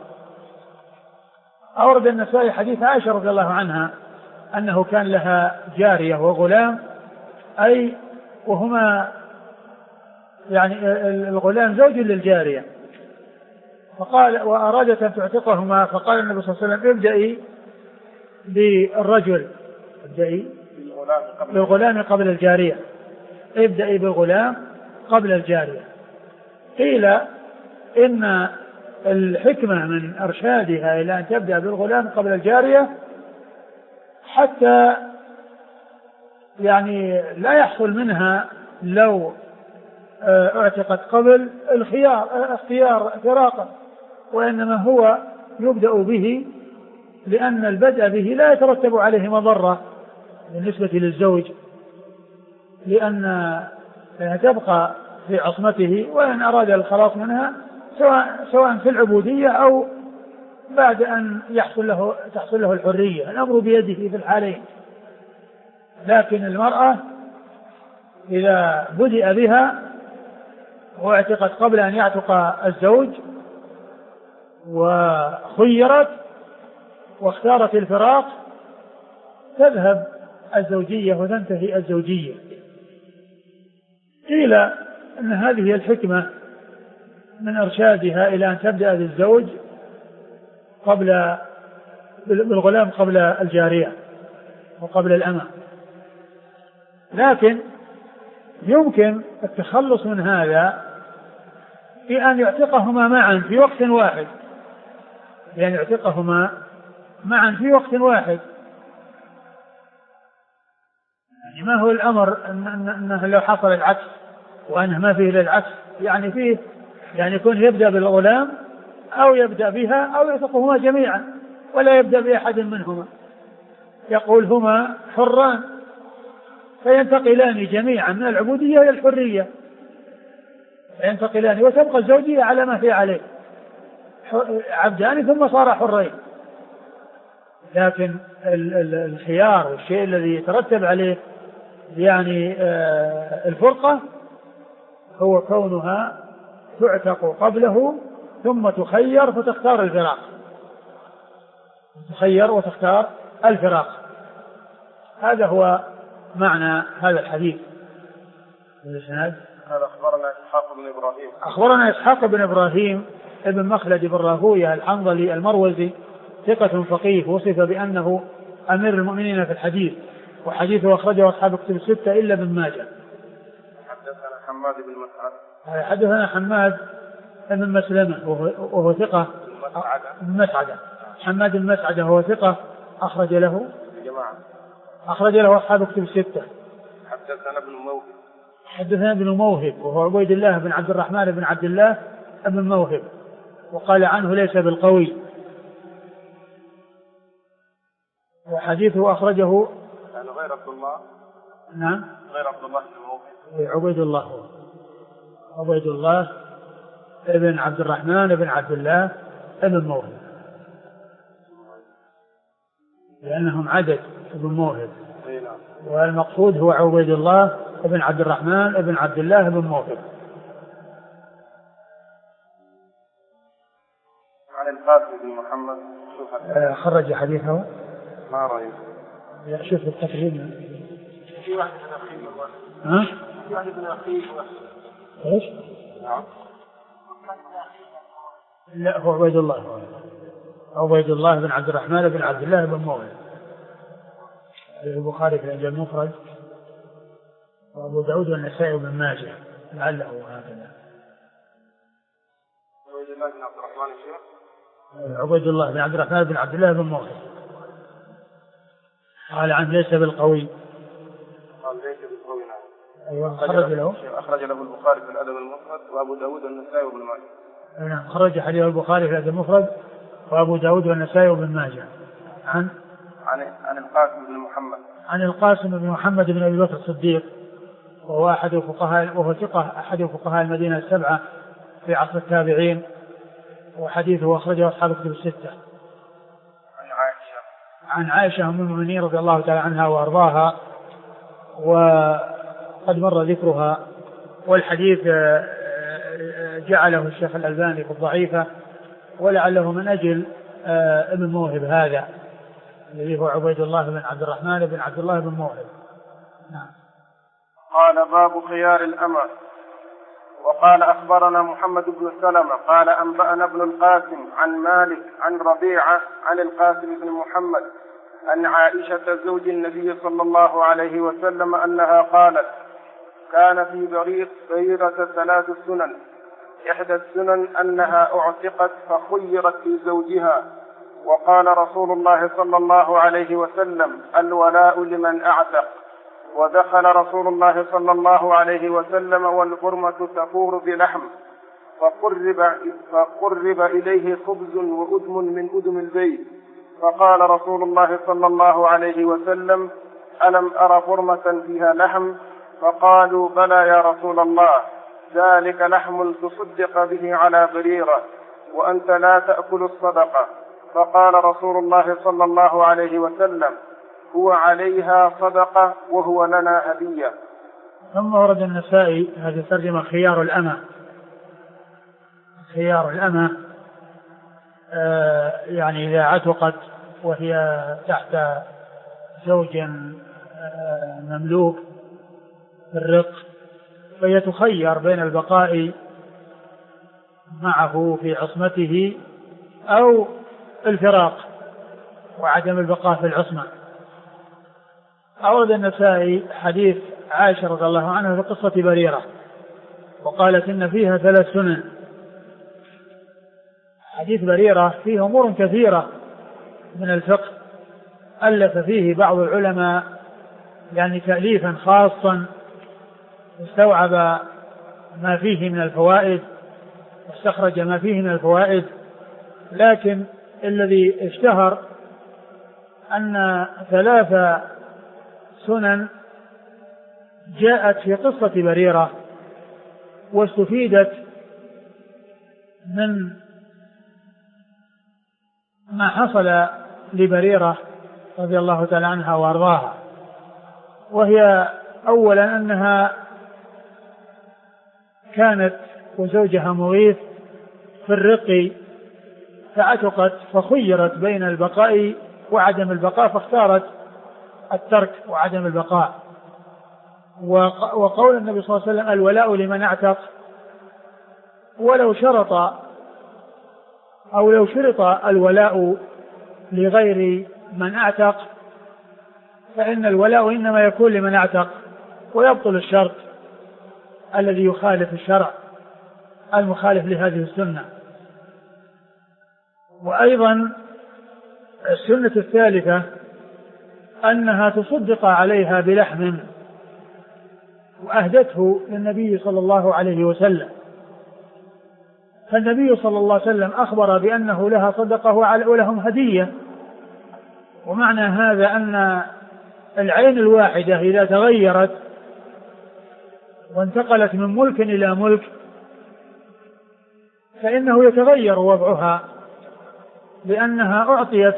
أورد النسائي حديث عائشة رضي الله عنها أنه كان لها جارية وغلام، أي وهما يعني الغلام زوج للجارية، فقال وأرادت أن تعتقهما، فقال النبي صلى الله عليه وسلم ابدأي بالرجل، ابدأي بالغلام قبل الجارية، ابدأي بالغلام قبل الجارية. قيل إن الحكمة من أرشادها إلى أن تبدأ بالغلام قبل الجارية حتى يعني لا يحصل منها لو اعتقت قبل اختيار فراقا، وإنما هو يبدأ به لأن البدء به لا يترتب عليه مضرة بالنسبة للزوج، لأن تبقى في عصمته، وإن أراد الخلاص منها سواء في العبودية أو بعد أن تحصل له الحرية، الأمر بيده في الحالين. لكن المرأة إذا بدأ بها واعتقت قبل أن يعتق الزوج وخيرت واختارت الفراق تذهب الزوجية وتنتهي الزوجية. قيل أن هذه الحكمة من إرشادها إلى أن تبدأ بالزوج بالغلام قبل الجارية وقبل الأمة، لكن يمكن التخلص من هذا بأن يعتقهما معا في وقت واحد، يعني يعتقهما معا في وقت واحد. يعني ما هو الأمر أنه لو حصل العكس وأنه ما فيه للعكس، يعني فيه يعني يكون يبدأ بالغلام أو يبدأ بها أو يعتقهما جميعا ولا يبدأ بأحد منهما، يقول هما حران فينتقلان جميعا من العبودية إلى الحرية، ينتقلان وتبقى الزوجية على ما هي عليه، عبدان ثم صار حرين. لكن الخيار والشيء الذي يترتب عليه يعني الفرقة هو كونها تعتق قبله ثم تخير فتختار الفراق، تخير وتختار الفراق. هذا هو معنى هذا الحديث. هذا أخبرنا إسحاق بن إبراهيم. أخبرنا إسحاق بن إبراهيم ابن مخلد بن راهويه الحنظلي المروزي، ثقة فقيه، وصف بأنه أمير المؤمنين في الحديث، وحديثه أخرجه أصحاب الكتب الستة إلا ابن ماجه. حدثنا حماد بن مسعدة. حدثنا حماد بن مسلمة وهو ثقة. مسعدة. حماد بن مسعدة وهو ثقة، أخرج له جماعة. أخرج له أصحاب الكتب الستة. حدثنا ابن موهب وهو عبيد الله بن عبد الرحمن بن عبد الله بن موهب، وقال عنه ليس بالقوي، وحديثه أخرجه يعني غير عبد الله. نعم غير عبد الله بن موهب. عبيد الله عبيد الله ابن عبد الرحمن بن عبد الله بن موهب، لأنهم عدد ابن موهب، والمقصود هو عبيد الله ابن عبد الرحمن ابن عبد الله بن موهب. عن القاسم بن محمد خرج حديثه ما رأيك؟ شوف التقريب. في واحد من أخيه. ها؟ في واحد من أخيه. إيش؟ نعم. لا هو عبيد الله عبيد الله بن عبد الرحمن بن عبد الله بن موهب. البخاري في الأدب المفرد، وأبو داود والنسائي وابن ماجه لعله هكذا. عبيد الله بن عبد الرحمن الشيخ، عبيد الله بن عبد الرحمن بن عبد الله بن موهب قال عنه ليس بالقوي. أيوة. أخرج له البخاري في الأدب المفرد وأبو داود والنسائي وابن ماجه. نعم، خرج حديث البخاري في الأدب المفرد وأبو داود والنسائي وابن ماجه. عن القاسم بن محمد. عن القاسم بن محمد بن أبي بكر الصديق، وهو أحد فقهاء المدينة السبعة في عصر التابعين، وحديثه أخرجه أصحاب الكتب الستة. عن عائشة أم المؤمنين رضي الله تعالى عنها وأرضاها، وقد مر ذكرها، والحديث جعله الشيخ الألباني في الضعيفة، ولعله من أجل ابن موهب هذا الذي هو عبيد الله بن عبد الرحمن بن عبد الله بن موهب. نعم. قال باب خيار الأمة. وقال أخبرنا محمد بن سلمة قال أنبأنا ابن القاسم عن مالك عن ربيعة عن القاسم بن محمد عن عائشة زوج النبي صلى الله عليه وسلم أنها قالت: كان في بريرة 3 سنن، إحدى السنن أنها أعتقت فخيرت في زوجها، وقال رسول الله صلى الله عليه وسلم: الولاء لمن أعتق. ودخل رسول الله صلى الله عليه وسلم والغرمة تفور بلحم، فقرب إليه خبز وأدم من أدم البيت، فقال رسول الله صلى الله عليه وسلم: ألم أرى غرمة فيها لحم؟ فقالوا: بلى يا رسول الله، ذلك لحم تصدق به على بريرة وأنت لا تأكل الصدقة. فقال رسول الله صلى الله عليه وسلم: هو عليها صدقة وهو لنا هدية. ثم ورد النسائي هذه الترجمة خيار الأمة. خيار الأمة يعني إذا عتقت وهي تحت زوج مملوك في الرق، فهي تخير بين البقاء معه في عصمته أو الفراق وعدم البقاء في العصمة. أورد النسائي حديث عائشة رضي الله عنها في قصة بريرة، وقالت إن فيها 3 سنن. حديث بريرة فيه أمور كثيرة من الفقه ألف فيه بعض العلماء يعني تأليفا خاصا، استوعب ما فيه من الفوائد واستخرج ما فيه من الفوائد، لكن الذي اشتهر أن 3 سنن جاءت في قصة بريرة واستفيدت من ما حصل لبريرة رضي الله تعالى عنها وارضاها. وهي أولا أنها كانت وزوجها مغيث في الرق فعتقت، فخيرت بين البقاء وعدم البقاء، فاختارت الترك وعدم البقاء. وقول النبي صلى الله عليه وسلم: الولاء لمن اعتق، ولو شرط أو لو شرط الولاء لغير من اعتق فإن الولاء إنما يكون لمن اعتق، ويبطل الشرط الذي يخالف الشرع المخالف لهذه السنة. وأيضا السنة الثالثة أنها تصدق عليها بلحم وأهدته للنبي صلى الله عليه وسلم، فالنبي صلى الله عليه وسلم أخبر بأنه لها صدقة ولهم هدية. ومعنى هذا أن العين الواحدة إذا تغيرت وانتقلت من ملك إلى ملك فإنه يتغير وضعها، لأنها أعطيت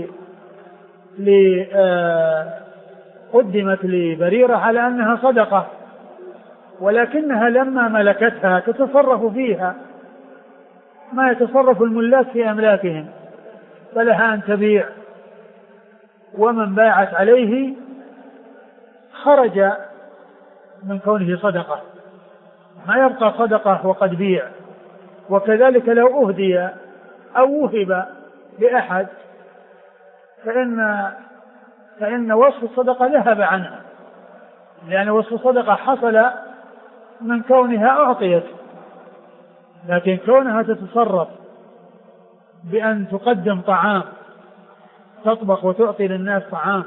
قدمت لبريرة على أنها صدقة، ولكنها لما ملكتها تتصرف فيها ما يتصرف الملاك في أملاكهم، فلها أن تبيع، ومن باعت عليه خرج من كونه صدقة، ما يبقى صدقة وقد بيع. وكذلك لو أهدي أو وهب لأحد فإن وصف الصدقة ذهب عنها، لأن وصف الصدقة حصل من كونها أعطيت، لكن كونها تتصرف بأن تقدم طعام، تطبخ وتعطي للناس طعام،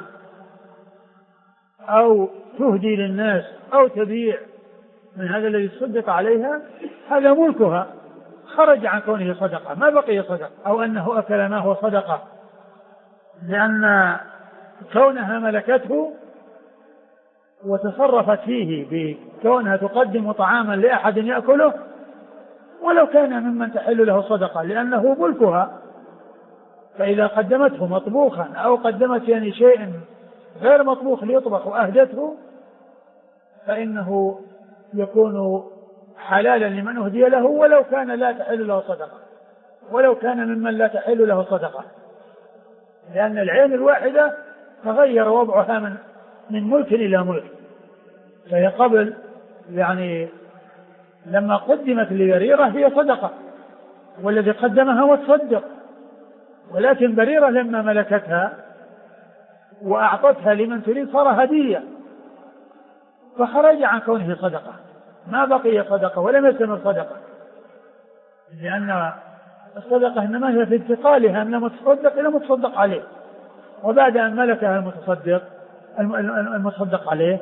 أو تهدي للناس، أو تبيع من هذا الذي تصدق عليها، هذا ملكها، خرج عن كونه صدقة، ما بقي صدقة. أو أنه أكل ما هو صدقة، لأن كونها ملكته وتصرفت فيه بكونها تقدم طعاما لأحد يأكله ولو كان ممن تحل له صدقة، لأنه ملكها. فإذا قدمته مطبوخا أو قدمت يعني شيء غير مطبوخ ليطبخ وأهدته، فإنه يكون حلالا لمن أهدي له ولو كان لا تحل له صدقة، ولو كان ممن لا تحل له صدقة، لأن العين الواحدة تغير وضعها من ملك إلى ملك. فهي قبل يعني لما قدمت لبريرة هي صدقة، والذي قدمها متصدق، ولكن بريرة لما ملكتها وأعطتها لمن تريد صار هدية، فخرج عن كونه صدقة، ما بقي صدقة ولم يستمر صدقة، لأن الصدقة إنما هي في انتقالها من المتصدق إلى المتصدق عليه، وبعد أن ملكها المتصدق عليه،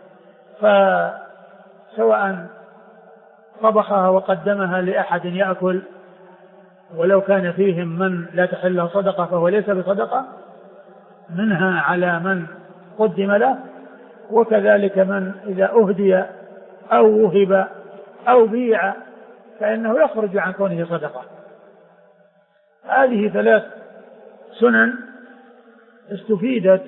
فسواء طبخها وقدمها لأحد يأكل ولو كان فيهم من لا تحل له صدقة فهو ليس بصدقة، منها على من قدم له، وكذلك من إذا أهدي أو وهب أو بيع فإنه يخرج عن كونه صدقة. هذه 3 سنن استفيدت،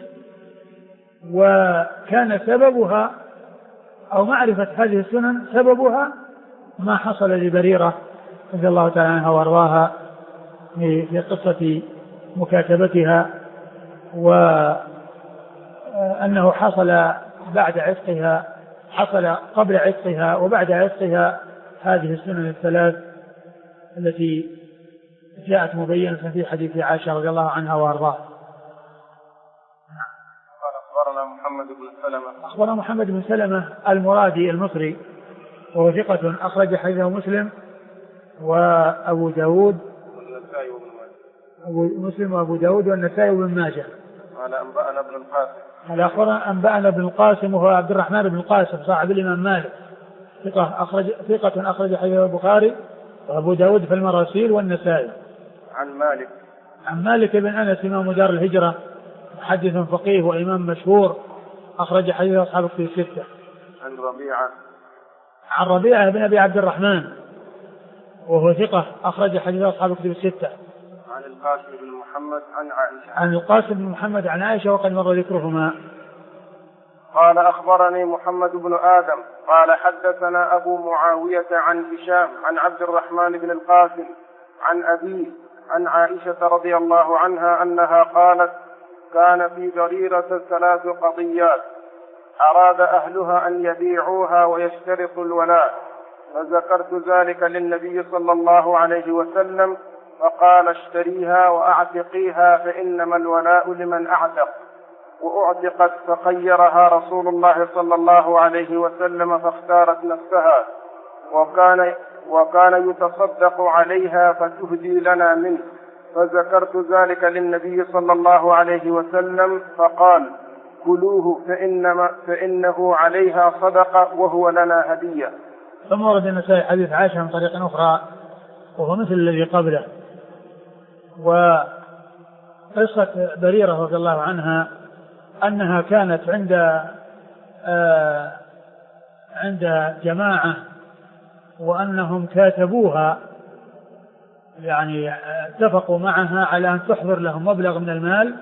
وكان سببها أو معرفة هذه السنن سببها ما حصل لبريرة رضي الله تعالى عنها وارضاها في قصة مكاتبتها، وأنه حصل بعد عتقها، حصل قبل عتقها وبعد عتقها هذه السنن ال3 التي جاءت مبينة في حديث عائشة رضي الله عنها وارضاها. أخبرنا محمد بن سلمة المرادي المصري وهو ثقة أخرج حديثه مسلم وأبو داود مسلم وأبو داود والنسائي وابن ماجه. قال أنبأنا ابن القاسم. قال أخبرنا أنبأنا ابن القاسم وهو عبد الرحمن بن القاسم صاحب الإمام مالك، ثقة أخرج حديثه البخاري وأبو داود في المراسيل والنسائي. عن مالك بن أنس إمام دار الهجرة، محدث فقيه وإمام مشهور، أخرج حديث أصحاب الكتب الستة. عن ربيعة بن أبي عبد الرحمن وهو ثقة أخرج حديث أصحاب الكتب الستة. عن القاسم بن محمد عن عائشة وقد مر ذكرهما. قال أخبرني محمد بن آدم قال حدثنا أبو معاوية عن هشام عن عبد الرحمن بن القاسم عن أبيه عن عائشة رضي الله عنها أنها قالت: كان في بريرة 3 قضيات أراد أهلها أن يبيعوها ويشترطوا الولاء، فذكرت ذلك للنبي صلى الله عليه وسلم فقال: اشتريها وأعتقيها فإنما الولاء لمن أعتق. وأعتقت فخيرها رسول الله صلى الله عليه وسلم فاختارت نفسها، وكان يتصدق عليها فتهدي لنا منه، فذكرت ذلك للنبي صلى الله عليه وسلم فقال: كلوه فإنه عليها صدقة وهو لنا هدية. ثم ورد النسائي حديث عائشة من طريق أخرى وهو مثل الذي قبله. وقصة بريرة رضي الله عنها أنها كانت عند جماعة وأنهم كاتبوها، يعني اتفقوا معها على أن تحضر لهم مبلغ من المال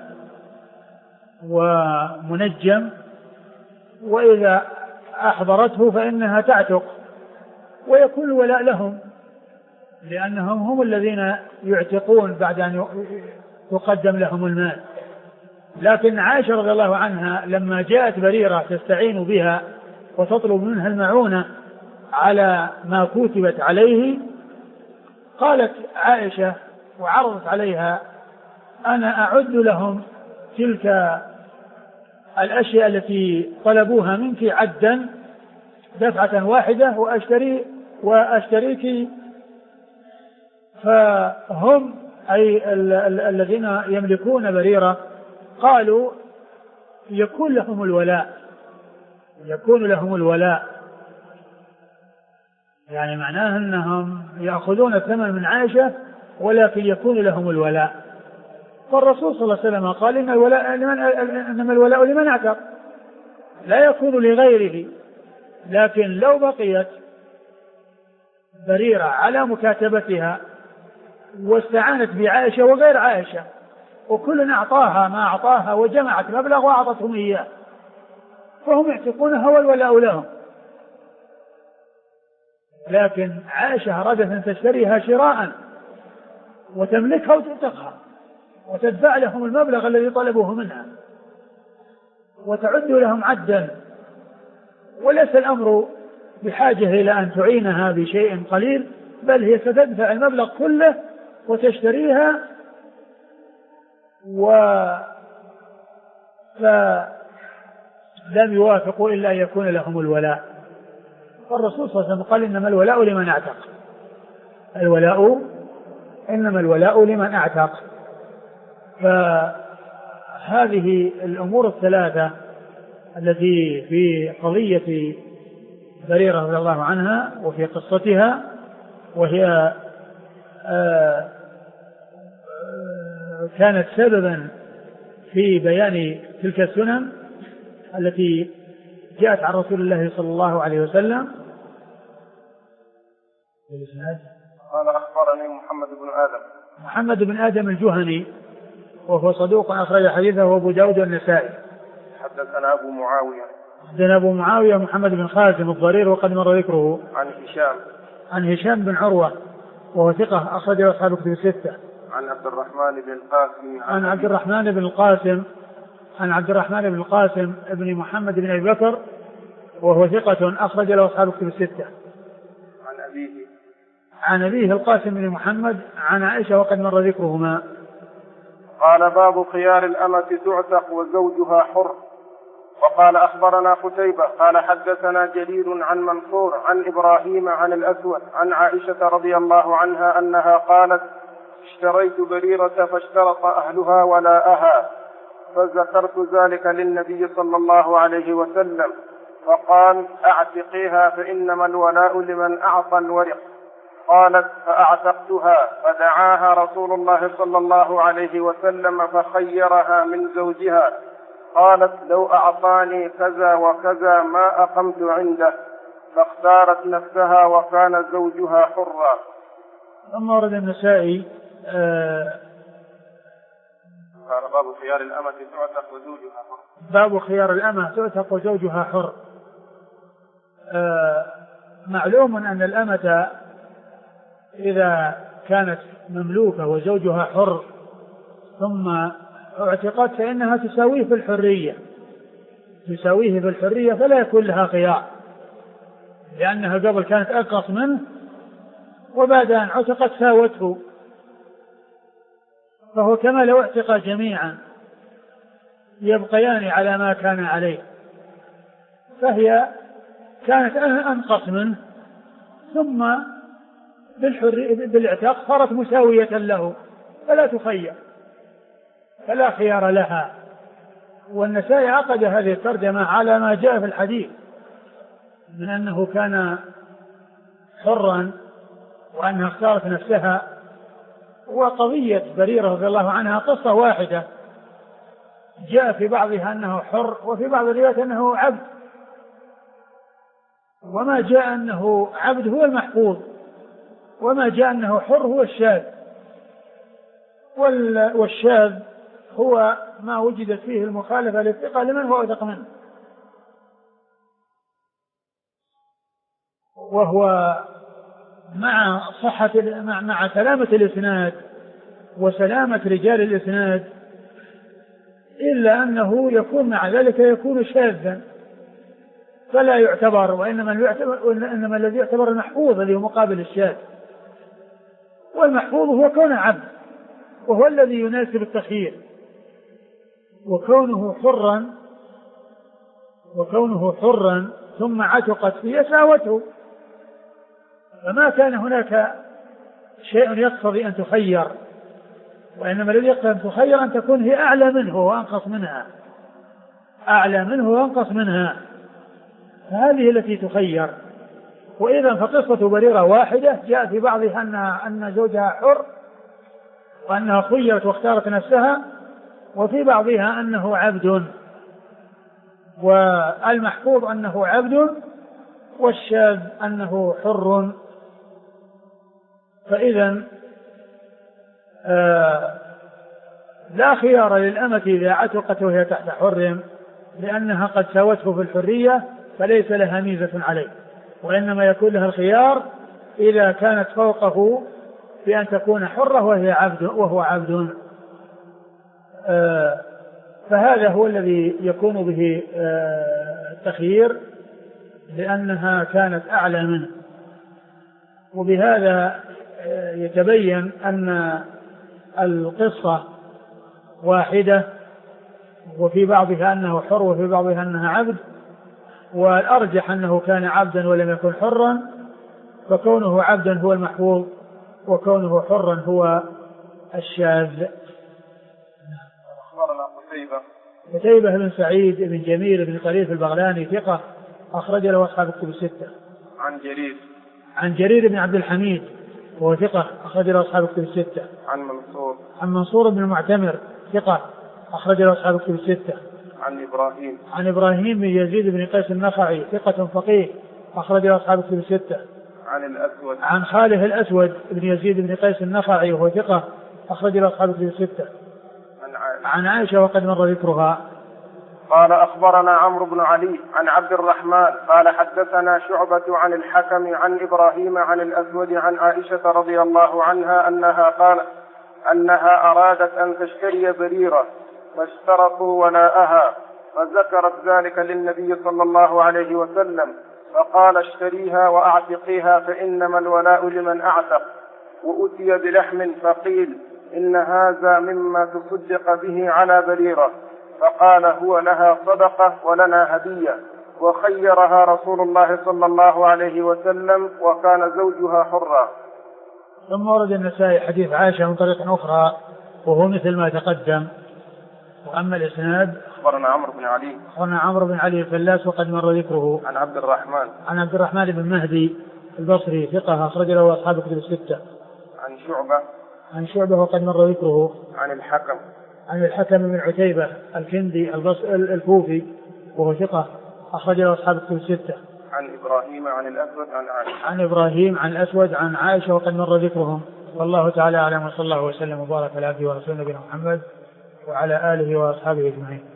ومنجم، وإذا أحضرته فإنها تعتق ويكون الولاء لهم، لأنهم هم الذين يعتقون بعد أن يقدم لهم المال. لكن عائشة رضي الله عنها لما جاءت بريرة تستعين بها وتطلب منها المعونة على ما كتبت عليه، قالت عائشة وعرضت عليها أنا أعد لهم تلك الأشياء التي طلبوها منك عدا دفعة واحدة وأشتريك. فهم أي الذين يملكون بريرة قالوا يكون لهم الولاء، يعني معناه أنهم يأخذون الثمن من عائشة ولكن يكون لهم الولاء. فالرسول صلى الله عليه وسلم قال إنما الولاء لمن اعتق، لا يكون لغيره. لكن لو بقيت بريرة على مكاتبتها واستعانت بعائشة وغير عائشة وكل أعطاها ما أعطاها وجمعت مبلغ وأعطتهم إياه فهم يعتقونها والولاء لهم. لكن عائشة أرادت أن تشتريها شراء وتملكها وتعتقها وتدفع لهم المبلغ الذي طلبوه منها وتعد لهم عدا، وليس الأمر بحاجة إلى أن تعينها بشيء قليل، بل هي ستدفع المبلغ كله وتشتريها. فلم يوافقوا إلا أن يكون لهم الولاء. فالرسول صلى الله عليه وسلم قال إنما الولاء لمن اعتق، إنما الولاء لمن اعتق. فهذه الأمور الثلاثة التي في قضية بريرة رضي الله عنها وفي قصتها، وهي كانت سببا في بيان تلك السنن التي جاءت عن رسول الله صلى الله عليه وسلم. قال أخبرني محمد بن آدم الجهني وهو صدوق أخرج حديثه أبو داود والنسائي. حدثنا أبو معاوية محمد بن خازم الضرير وقد مر ذكره. عن هشام بن عروة وهو ثقة أخرج أصحاب كتب الستة. عن عبد الرحمن بن القاسم ابن محمد بن أبي بكر وهو ثقة أخرج له أصحاب كتب الستة. عن أبيه القاسم بن محمد عن عائشة وقد مر ذكرهما. قال باب خيار الأمة تعتق وزوجها حر. وقال أخبرنا قتيبة قال حدثنا جرير عن منصور عن إبراهيم عن الأسود عن عائشة رضي الله عنها أنها قالت اشتريت بريرة فاشترط أهلها ولاءها فذكرت ذلك للنبي صلى الله عليه وسلم فقال اعتقيها فإنما الولاء لمن أعطى الورق. قالت فأعتقتها فدعاها رسول الله صلى الله عليه وسلم فخيرها من زوجها. قالت لو أعطاني كذا وكذا ما أقمت عنده، فاختارت نفسها وكان زوجها حرا. ثم ورد النسائي باب خيار الأمة تعتق وزوجها حر. باب خيار الأمة تعتق وزوجها حر. معلوم أن الأمة إذا كانت مملوكة وزوجها حر ثم اعتقت فإنها تساويه في الحرية فلا يكون لها خيار، لأنها قبل كانت أنقص منه وبعد أن اعتقت ساوته، فهو كما لو اعتقى جميعا يبقيان على ما كان عليه، فهي كانت أنقص منه ثم بالاعتاق صارت مساوية له فلا تخير، فلا خيار لها. والنسائي عقد هذه الترجمة على ما جاء في الحديث من أنه كان حرا وأنها اختارت نفسها. وقضية بريرة رضي الله عنها قصة واحدة جاء في بعضها أنه حر وفي بعض الروايات أنه عبد، وما جاء أنه عبد هو المحفوظ وما جاء أنه حر هو الشاذ، والشاذ هو ما وجدت فيه المخالفة للثقة لمن هو أوثق منه، وهو مع سلامة الإسناد وسلامة رجال الإسناد، إلا أنه يكون مع ذلك يكون شاذا فلا يعتبر، وإنما الذي يعتبر المحفوظ اللي هو مقابل الشاذ، والمحفوظ هو كون عبد وهو الذي يناسب التخيير. وكونه حرا ثم عتقت فيه ساوته، فما كان هناك شيء يقتضي أن تخير، وإنما الذي يقتضي أن تخير أن تكون هي أعلى منه وأنقص منها، فهذه التي تخير. وإذا فقصة بريرة واحدة جاء في بعضها أن زوجها حر وأنها خيرت واختارت نفسها، وفي بعضها أنه عبد، والمحفوظ أنه عبد والشاذ أنه حر. فإذا لا خيار للأمة إذا عتقت وهي تحت حر، لأنها قد ساوته في الحرية فليس لها ميزة عليه، وإنما يكون لها الخيار إذا كانت فوقه بأن تكون حرة وهو عبد. فهذا هو الذي يكون به التخيير، لأنها كانت أعلى منه. وبهذا يتبين أن القصة واحدة، وفي بعضها أنه حر وفي بعضها أنها عبد، والأرجح أنه كان عبدا ولم يكن حرا، فكونه عبدا هو المحفوظ وكونه حرا هو الشاذ. أخبرنا قتيبة بن سعيد بن جميل بن طريف البغلاني ثقة أخرج له أصحاب الكتب الستة. عن جرير بن عبد الحميد وهو ثقة أخرج له أصحاب الكتب الستة. عن منصور بن المعتمر ثقة أخرج له أصحاب الكتب الستة. عن إبراهيم بن يزيد بن قيس النخعي ثقة فقيه أخرج له أصحاب الكتب الستة. عن خاله الأسود بن يزيد بن قيس النخعي وهو ثقة أخرج له أصحاب الكتب الستة. عن عائشة وقد مر ذكرها. قال أخبرنا عمرو بن علي عن عبد الرحمن قال حدثنا شعبة عن الحكم عن إبراهيم عن الأسود عن عائشة رضي الله عنها أنها أرادت أن تشتري بريرة فاشترطوا ولاءها، فذكرت ذلك للنبي صلى الله عليه وسلم فقال اشتريها وأعتقيها فإنما الولاء لمن أعتق. وأتي بلحم فقيل إن هذا مما تصدق به على بريرة، فقال هو لها صدقة ولنا هدية، وخيرها رسول الله صلى الله عليه وسلم وكان زوجها حرا. ثم ورد النسائي حديث عائشة من طريق أخرى وهو مثل ما تقدم. وأما الإسناد أخبرنا عمرو بن علي الفلاس وقد مر ذكره. عن عبد الرحمن بن مهدي البصري ثقة أخرج له أصحاب الكتب الستة. عن شعبة وقد مر ذكره. عن الحكم بن عتيبة الكندي الكوفي وهو ثقة أخرج له أصحاب الكتب الستة. عن إبراهيم عن الأسود عن عائشة وقد مر ذكرهم. والله تعالى أعلم، وصلى الله وسلم وبارك على عبده ورسوله نبينا محمد وعلى آله وأصحابه أجمعين.